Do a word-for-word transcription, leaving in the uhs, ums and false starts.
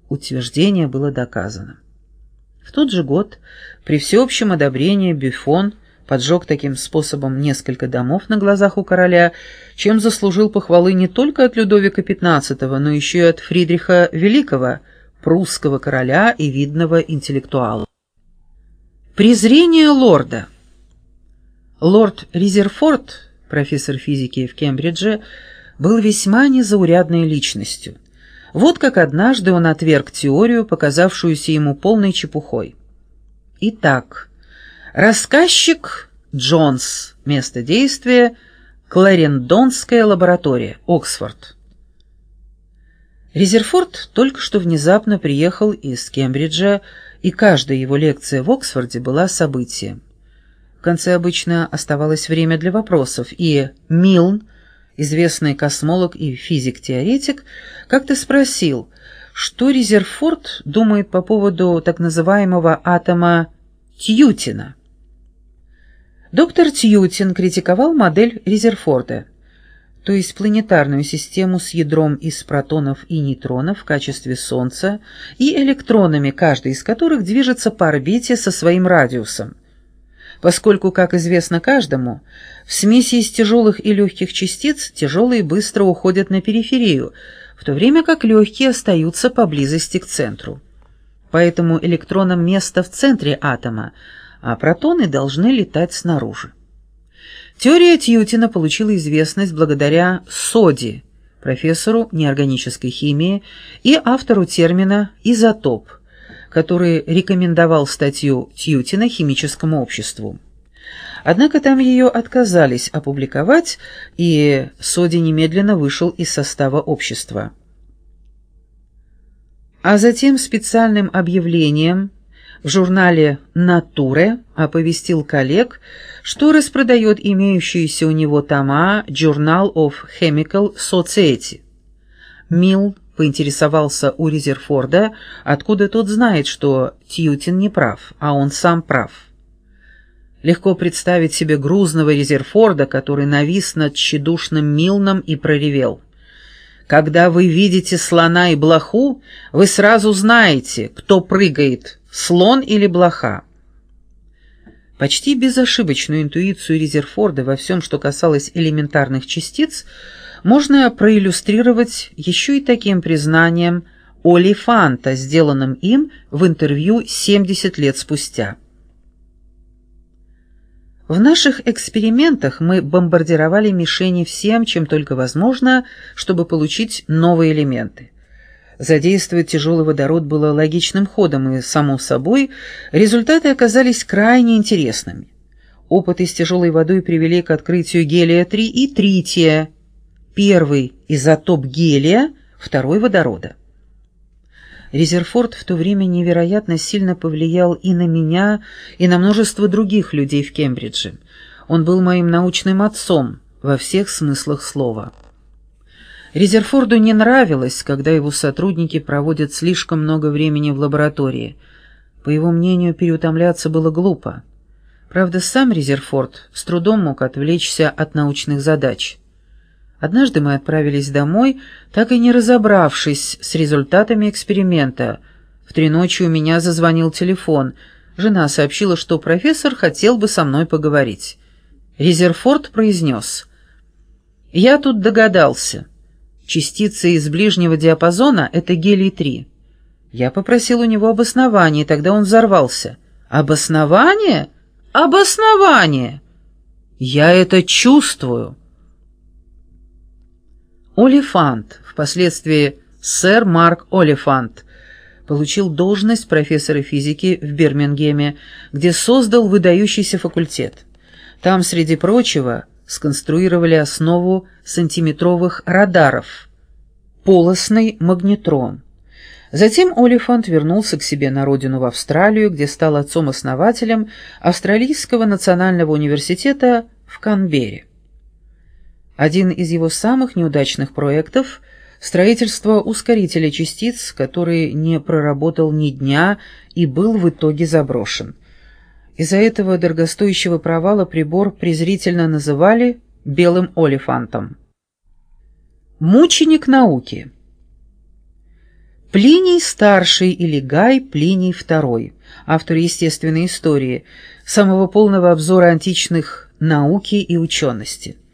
утверждение было доказано. В тот же год при всеобщем одобрении Бюфон поджег таким способом несколько домов на глазах у короля, чем заслужил похвалы не только от Людовика пятнадцатого, но еще и от Фридриха Великого, прусского короля и видного интеллектуала. Презрение лорда. Лорд Резерфорд, профессор физики в Кембридже, был весьма незаурядной личностью. Вот как однажды он отверг теорию, показавшуюся ему полной чепухой. Итак, рассказчик Джонс, место действия — Кларендонская лаборатория, Оксфорд. Резерфорд только что внезапно приехал из Кембриджа, и каждая его лекция в Оксфорде была событием. В конце обычно оставалось время для вопросов, и Милн, известный космолог и физик-теоретик, как-то спросил, что Резерфорд думает по поводу так называемого атома Тьютина. Доктор Тьютин критиковал модель Резерфорда, то есть планетарную систему с ядром из протонов и нейтронов в качестве Солнца и электронами, каждый из которых движется по орбите со своим радиусом, поскольку, как известно каждому, в смеси из тяжелых и легких частиц тяжелые быстро уходят на периферию, в то время как легкие остаются поблизости к центру. Поэтому электронам место в центре атома, а протоны должны летать снаружи. Теория Тьютина получила известность благодаря Соди, профессору неорганической химии и автору термина «изотоп», который рекомендовал статью Тьютина химическому обществу. Однако там ее отказались опубликовать, и Соди немедленно вышел из состава общества. А затем специальным объявлением в журнале «Натуре» оповестил коллег, что распродает имеющиеся у него тома Journal of Chemical Society. Милл поинтересовался у Резерфорда, откуда тот знает, что Тьютин не прав, а он сам прав. Легко представить себе грузного Резерфорда, который навис над тщедушным Милном и проревел: «Когда вы видите слона и блоху, вы сразу знаете, кто прыгает, слон или блоха». Почти безошибочную интуицию Резерфорда во всем, что касалось элементарных частиц, можно проиллюстрировать еще и таким признанием Олифанта, сделанным им в интервью семьдесят лет спустя. В наших экспериментах мы бомбардировали мишени всем, чем только возможно, чтобы получить новые элементы. Задействовать тяжелый водород было логичным ходом, и, само собой, результаты оказались крайне интересными. Опыты с тяжелой водой привели к открытию гелия три и трития. Первый – изотоп гелия, второй – водорода. Резерфорд в то время невероятно сильно повлиял и на меня, и на множество других людей в Кембридже. Он был моим научным отцом во всех смыслах слова. Резерфорду не нравилось, когда его сотрудники проводят слишком много времени в лаборатории. По его мнению, переутомляться было глупо. Правда, сам Резерфорд с трудом мог отвлечься от научных задач. Однажды мы отправились домой, так и не разобравшись с результатами эксперимента. В три ночи у меня зазвонил телефон. Жена сообщила, что профессор хотел бы со мной поговорить. Резерфорд произнес: «Я тут догадался. Частицы из ближнего диапазона — это гелий три». Я попросил у него обоснование, и тогда он взорвался. «Обоснование? Обоснование! Я это чувствую!» Олифант, впоследствии сэр Марк Олифант, получил должность профессора физики в Бирмингеме, где создал выдающийся факультет. Там, среди прочего, сконструировали основу сантиметровых радаров — полосный магнетрон. Затем Олифант вернулся к себе на родину в Австралию, где стал отцом-основателем Австралийского национального университета в Канберре. Один из его самых неудачных проектов — строительство ускорителя частиц, который не проработал ни дня и был в итоге заброшен. Из-за этого дорогостоящего провала прибор презрительно называли «белым олифантом». Мученик науки. Плиний Старший или Гай Плиний Второй, автор естественной истории, самого полного обзора античных науки и учености.